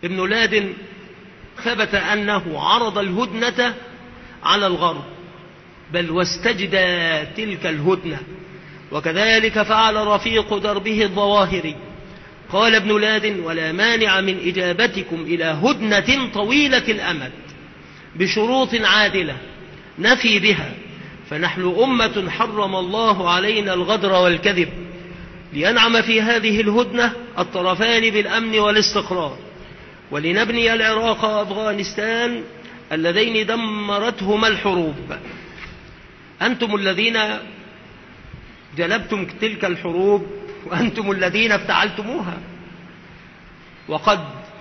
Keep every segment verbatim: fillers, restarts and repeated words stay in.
ابن لادن ثبت أنه عرض الهدنة على الغرب، بل واستجدى تلك الهدنة، وكذلك فعل رفيق دربه الظواهري. قال ابن لادن: ولا مانع من إجابتكم إلى هدنة طويلة الأمد بشروط عادلة نفي بها، فنحن أمة حرم الله علينا الغدر والكذب، لينعم في هذه الهدنة الطرفان بالأمن والاستقرار، ولنبني العراق وأفغانستان اللذين دمرتهما الحروب. أنتم الذين جلبتم تلك الحروب، وأنتم الذين افتعلتموها، وقد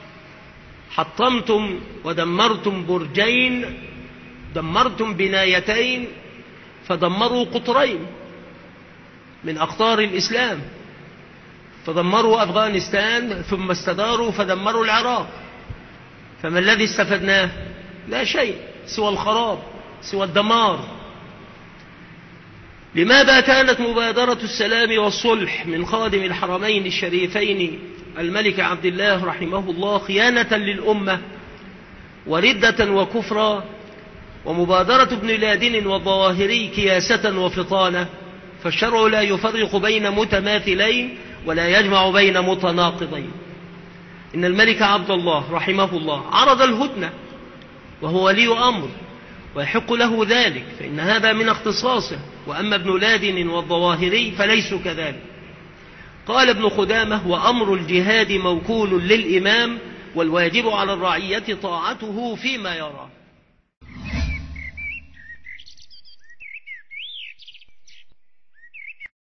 حطمتم ودمرتم برجين، دمرتم بنايتين فدمروا قطرين من أقطار الإسلام، فدمروا أفغانستان ثم استداروا فدمروا العراق. فما الذي استفدناه؟ لا شيء سوى الخراب، سوى الدمار. لماذا كانت مبادرة السلام والصلح من خادم الحرمين الشريفين الملك عبد الله رحمه الله خيانة للأمة وردة وكفرا، ومبادرة ابن لادن والظواهري كياسة وفطانة؟ فالشرع لا يفرق بين متماثلين ولا يجمع بين متناقضين. إن الملك عبد الله رحمه الله عرض الهدنة وهو ولي أمر ويحق له ذلك، فإن هذا من اختصاصه، وأما ابن لادن والظواهري فليسوا كذلك. قال ابن خدامة: وأمر الجهاد موكول للإمام، والواجب على الرعية طاعته فيما يراه.